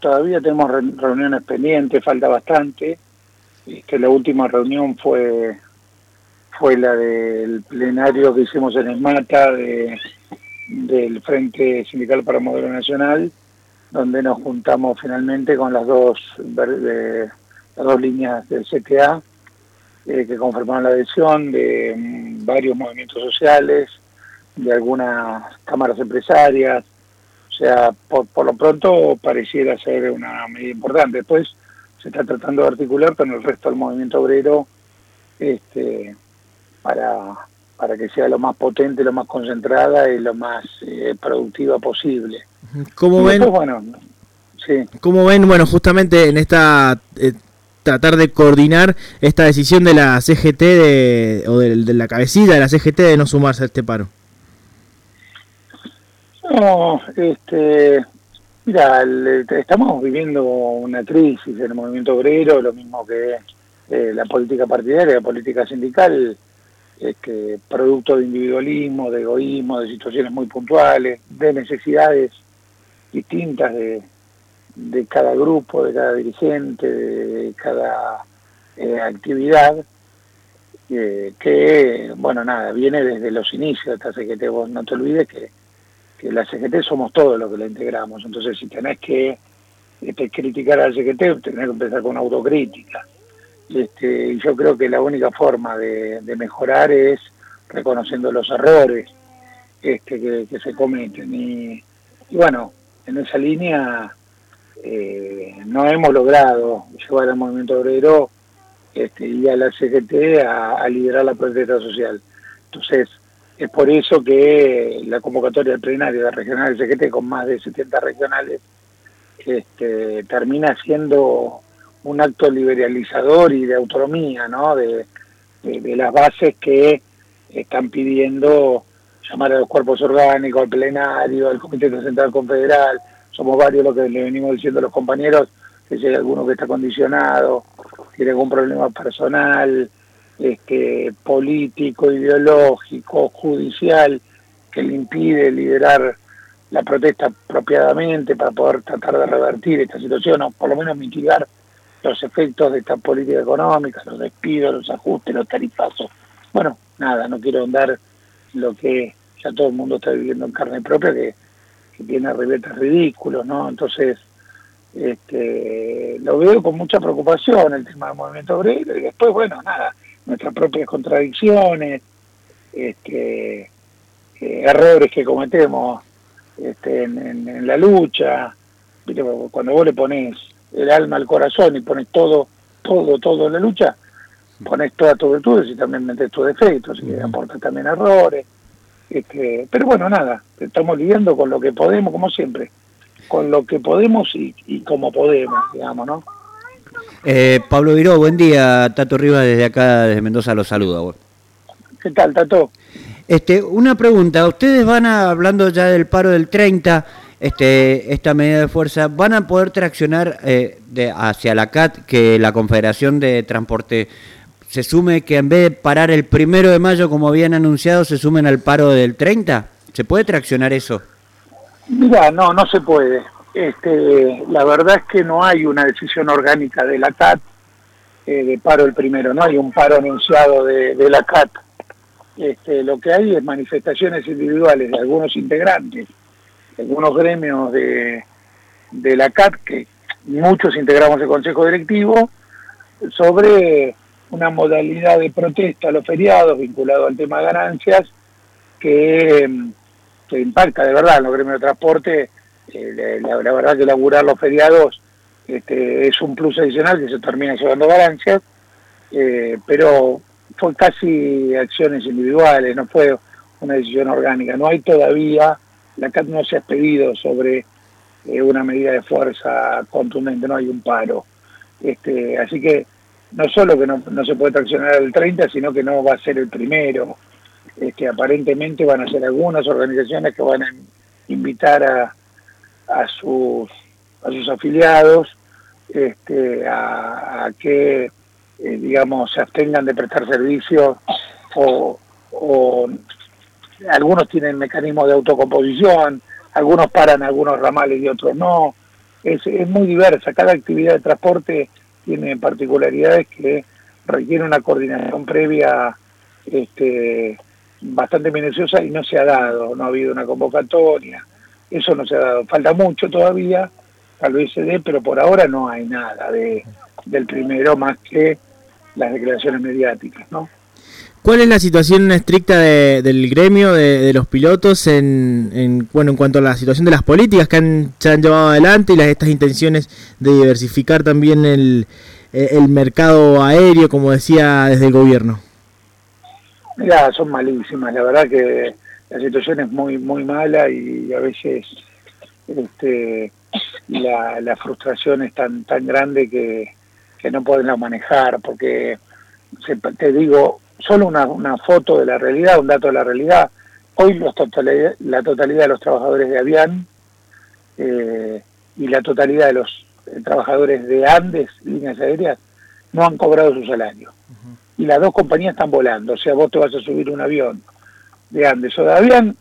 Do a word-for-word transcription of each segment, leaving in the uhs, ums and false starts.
todavía tenemos re reuniones pendientes, falta bastante. Este, la última reunión fue fue la del plenario que hicimos en Esmata de, del Frente Sindical para Modelo Nacional, donde nos juntamos finalmente con las dos, de, las dos líneas del C T A, eh, que conformaron la adhesión de um, varios movimientos sociales, de algunas cámaras empresarias. O sea, por, por lo pronto pareciera ser una medida importante. Después se está tratando de articular con el resto del movimiento obrero este, para, para que sea lo más potente, lo más concentrada y lo más eh, productiva posible. ¿Cómo ven? Después, bueno, sí. ¿Cómo ven, bueno, justamente en esta... Eh, tratar de coordinar esta decisión de la C G T de, o de, de la cabecilla de la C G T de no sumarse a este paro? No, este, mira, el, estamos viviendo una crisis en el movimiento obrero, lo mismo que eh, la política partidaria, la política sindical, este, producto de individualismo, de egoísmo, de situaciones muy puntuales, de necesidades distintas de, de cada grupo, de cada dirigente, de cada eh, actividad, eh, que, bueno, nada, viene desde los inicios de esta C G T. Vos no te olvides que que la C G T somos todos los que la integramos, entonces si tenés que este, criticar a la C G T, tenés que empezar con autocrítica. Este, y yo creo que la única forma de, de mejorar es reconociendo los errores este, que, que se cometen. Y, y bueno, en esa línea eh, no hemos logrado llevar al movimiento obrero este, y a la C G T a, a liderar la protesta social. Entonces, es por eso que la convocatoria del plenario de regionales C G T con más de setenta regionales este, termina siendo un acto liberalizador y de autonomía, ¿no? De, de, de las bases que están pidiendo llamar a los cuerpos orgánicos, al plenario, al Comité Central Confederal. Somos varios los que le venimos diciendo a los compañeros que si hay alguno que está condicionado, tiene algún problema personal, este, político, ideológico, judicial, que le impide liderar la protesta apropiadamente para poder tratar de revertir esta situación, o por lo menos mitigar los efectos de esta política económica, los despidos, los ajustes, los tarifazos. Bueno, nada, no quiero andar lo que ya todo el mundo está viviendo en carne propia, que, que tiene ribetes ridículos, ¿no? Entonces, este, lo veo con mucha preocupación el tema del movimiento obrero, y después, bueno, nada, nuestras propias contradicciones, este, eh, errores que cometemos este, en, en, en la lucha. ¿Viste? Cuando vos le pones el alma al corazón y pones todo, todo, todo en la lucha, pones todas tus virtudes y también metes tus defectos y aportas también errores. Este, pero bueno, nada, estamos lidiando con lo que podemos, como siempre, con lo que podemos y, y como podemos, digamos, ¿no? Eh, Pablo Viró, buen día. Tato Rivas desde acá, desde Mendoza, los saluda. ¿Qué tal, Tato? Este, una pregunta, ustedes van a, hablando ya del paro del treinta, este, esta medida de fuerza, ¿van a poder traccionar eh, de, hacia la C A T que la Confederación de Transporte se sume, que en vez de parar el primero de mayo como habían anunciado, se sumen al paro del treinta? ¿Se puede traccionar eso? Mira, no, no se puede. Este, la verdad es que no hay una decisión orgánica de la C A T eh, de paro el primero, no hay un paro anunciado de, de la C A T. Este, lo que hay es manifestaciones individuales de algunos integrantes, de algunos gremios de, de la C A T, que muchos integramos el Consejo Directivo, sobre una modalidad de protesta a los feriados vinculado al tema de ganancias que, que impacta de verdad en los gremios de transporte. Eh, la, la verdad que laburar los feriados este, es un plus adicional que se termina llevando ganancias, eh, pero fue casi acciones individuales, no fue una decisión orgánica. No hay todavía, la C A T no se ha expedido sobre eh, una medida de fuerza contundente, no hay un paro. Este, así que no solo que no, no se puede traccionar el treinta, sino que no va a ser el primero. Este, aparentemente van a ser algunas organizaciones que van a invitar a a sus a sus afiliados este, a, a que eh, digamos se abstengan de prestar servicios, o, o algunos tienen mecanismos de autocomposición, algunos paran algunos ramales y otros no. es, es muy diversa, cada actividad de transporte tiene particularidades que requieren una coordinación previa este, bastante minuciosa y no se ha dado, no ha habido una convocatoria, eso no se ha dado, falta mucho todavía, tal vez se dé, pero por ahora no hay nada de del primero más que las declaraciones mediáticas, ¿no? ¿Cuál es la situación estricta de, del gremio de, de los pilotos en, en bueno en cuanto a la situación de las políticas que han, se han llevado adelante y las estas intenciones de diversificar también el, el mercado aéreo, como decía desde el gobierno? Mirá, son malísimas, la verdad que la situación es muy muy mala y a veces este, la, la frustración es tan tan grande que, que no pueden manejar, porque se, te digo, solo una, una foto de la realidad, un dato de la realidad. Hoy los totalidad, la totalidad de los trabajadores de Avian eh, y la totalidad de los eh, trabajadores de Andes, líneas aéreas, no han cobrado su salario. Uh-huh. Y las dos compañías están volando, o sea, vos te vas a subir un avión de Andes o de Avian,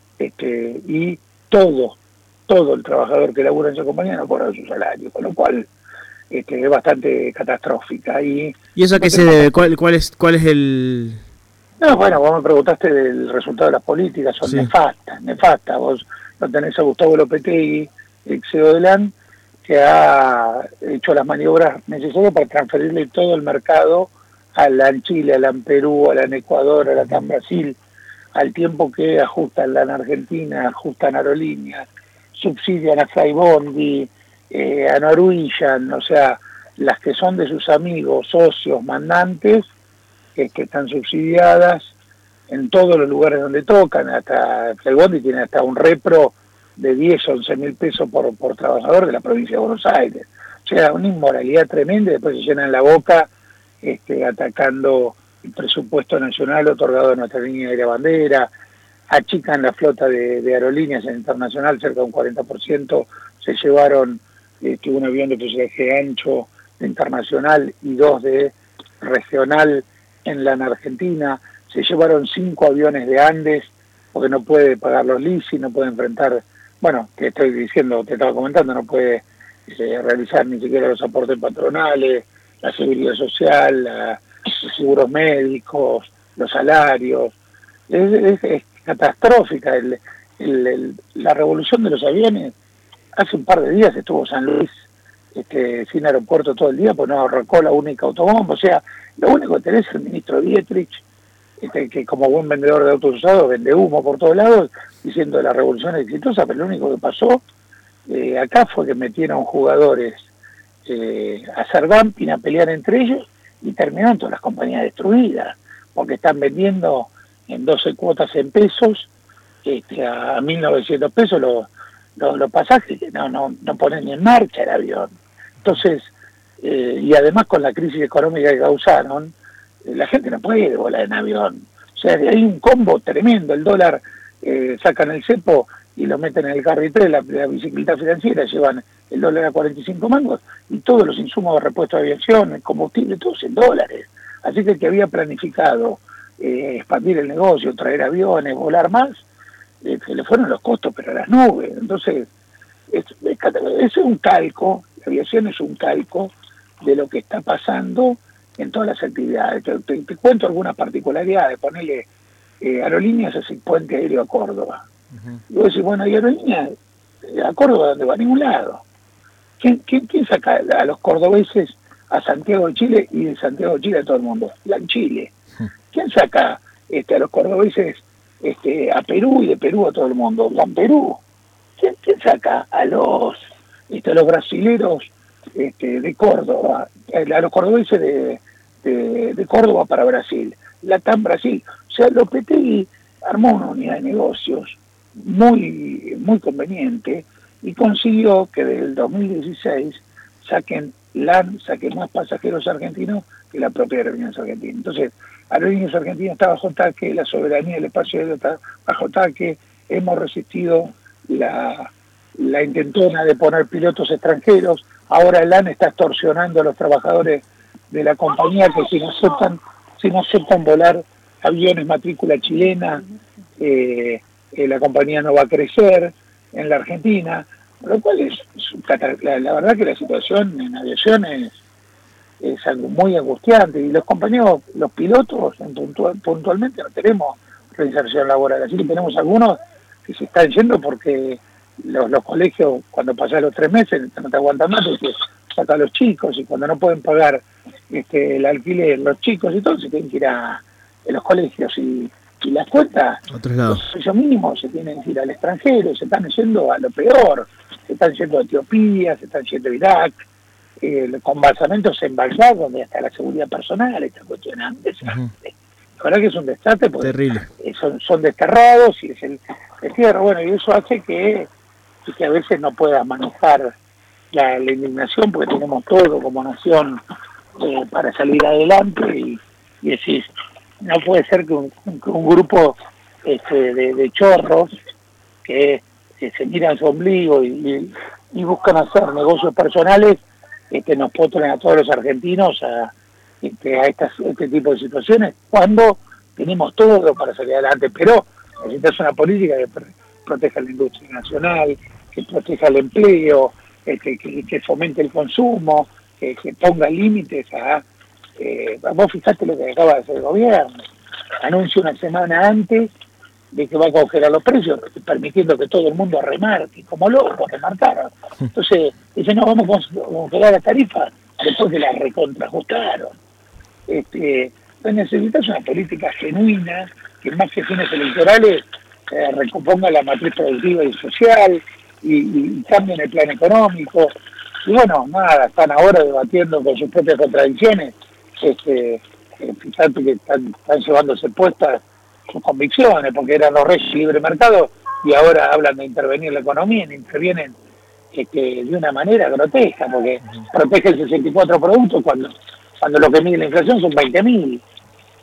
este, y todo, todo el trabajador que labura en esa compañía no ha cobrado su salario, con lo cual Este, es bastante catastrófica. ¿Y, ¿Y eso a qué se debe? ¿Cuál, cuál, es, ¿Cuál es el...? No, bueno, vos me preguntaste del resultado de las políticas, son sí. nefastas, nefastas. Vos lo tenés a Gustavo Lopetegui, ex C E O de LAN, que ha hecho las maniobras necesarias para transferirle todo el mercado a LAN Chile, a LAN Perú, a LAN Ecuador, a LAN Brasil, al tiempo que ajustan LAN Argentina, ajustan aerolíneas, subsidian a Flybondi, Eh, a Norwegian, o sea, las que son de sus amigos, socios, mandantes, eh, que están subsidiadas en todos los lugares donde tocan, hasta Flybondi tiene hasta un repro de diez, once mil pesos por, por trabajador de la provincia de Buenos Aires. O sea, una inmoralidad tremenda, y después se llenan la boca este, atacando el presupuesto nacional otorgado a nuestra línea aérea bandera, achican la flota de, de aerolíneas en internacional, cerca de un cuarenta por ciento se llevaron Este, un avión de fuselaje ancho de internacional y dos de regional en la Argentina, se llevaron cinco aviones de Andes porque no puede pagar los leasing, no puede enfrentar, bueno, te estoy diciendo, te estaba comentando, no puede eh, realizar ni siquiera los aportes patronales, la seguridad social, la, los seguros médicos, los salarios, es, es, es catastrófica el, el, el, la revolución de los aviones. Hace un par de días estuvo San Luis este, sin aeropuerto todo el día, pues no arrancó la única autobomba. O sea, lo único que tenés es el ministro Dietrich, este, que como buen vendedor de autos usados vende humo por todos lados, diciendo que la revolución es exitosa, pero lo único que pasó eh, acá fue que metieron jugadores eh, a hacer dumping, a pelear entre ellos, y terminaron todas las compañías destruidas, porque están vendiendo en doce cuotas en pesos, este, a mil novecientos pesos los Los, los pasajes que no, no, no ponen ni en marcha el avión. Entonces, eh, y además con la crisis económica que causaron, eh, la gente no puede volar en avión. O sea, hay un combo tremendo. El dólar, eh, sacan el cepo y lo meten en el carrito de la, de la bicicleta financiera, llevan el dólar a cuarenta y cinco mangos, y todos los insumos de repuesto de aviación, el combustible, todos en dólares. Así que el que había planificado eh, expandir el negocio, traer aviones, volar más, Eh, se le fueron los costos, pero a las nubes. Entonces, es, es, es un calco, la aviación es un calco de lo que está pasando en todas las actividades. Te, te, te cuento algunas particularidades, ponerle eh, aerolíneas hacia el puente aéreo a Córdoba. Uh-huh. Y vos decís, bueno, ¿y aerolíneas a Córdoba dónde va? A ningún lado. ¿Quién, quién, quién saca a los cordobeses a Santiago de Chile y de Santiago de Chile a todo el mundo? LAN Chile. Uh-huh. ¿Quién saca este, a los cordobeses Este, a Perú y de Perú a todo el mundo? LAN Perú. ¿Quién, quién saca a los este, a los brasileros este, de Córdoba, a los cordobeses de, de, de Córdoba para Brasil? LATAM Brasil. O sea, Lopetegui armó una unidad de negocios muy, muy conveniente y consiguió que del dos mil dieciséis saquen LAN, saquen más pasajeros argentinos que la propia Aerolíneas Argentinas. Entonces, Aerolíneas Argentinas está bajo ataque, la soberanía del espacio aéreo está bajo ataque, hemos resistido la, la intentona de poner pilotos extranjeros, ahora el LAN está extorsionando a los trabajadores de la compañía que si no aceptan, si no aceptan volar aviones matrícula chilena, eh, eh, la compañía no va a crecer en la Argentina. Lo cual es, es la, la verdad que la situación en aviación es, es algo muy angustiante, y los compañeros, los pilotos en puntual, puntualmente no tenemos reinserción laboral, así que tenemos algunos que se están yendo porque los, los colegios, cuando pasan los tres meses no te aguantan más, porque sacan a los chicos, y cuando no pueden pagar este, el alquiler los chicos y todo, se tienen que ir a, a los colegios, y, y las cuentas, los precios mínimos se tienen que ir al extranjero, se están yendo a lo peor, se están yendo a Etiopía, se están yendo a Irak, eh, con balsamentos embalsados donde hasta la seguridad personal está cuestionada. Uh-huh. La verdad que es un desastre porque terrible. Eh, son, son desterrados y es el destierro, bueno, y eso hace que, que a veces no puedas manejar la, la indignación, porque tenemos todo como nación eh, para salir adelante, y, y decir, no puede ser que un, que un grupo este, de, de chorros que, que se miran su ombligo y, y, y buscan hacer negocios personales, este, nos potren a todos los argentinos a, este, a estas, este tipo de situaciones, cuando tenemos todo para salir adelante. Pero necesitas una política que proteja la industria nacional, que proteja el empleo, este, que, que fomente el consumo, que, que ponga límites a... Eh, vos fijate lo que acaba de hacer el gobierno, anuncia una semana antes de que va a congelar los precios, permitiendo que todo el mundo remarque, como loco, remarcaron. Entonces, dice, no, vamos a congelar las tarifas después que las recontrajustaron. Este, entonces necesitas una política genuina, que más que fines electorales eh, recomponga la matriz productiva y social, y, y, y cambien el plan económico. Y bueno, nada, están ahora debatiendo con sus propias contradicciones. Este, eh, fíjate que están, están llevándose puestas sus convicciones, porque eran los reyes libre mercado, y ahora hablan de intervenir la economía, y intervienen este, de una manera grotesca, porque protege el sesenta y cuatro productos cuando, cuando lo que mide la inflación son veinte mil.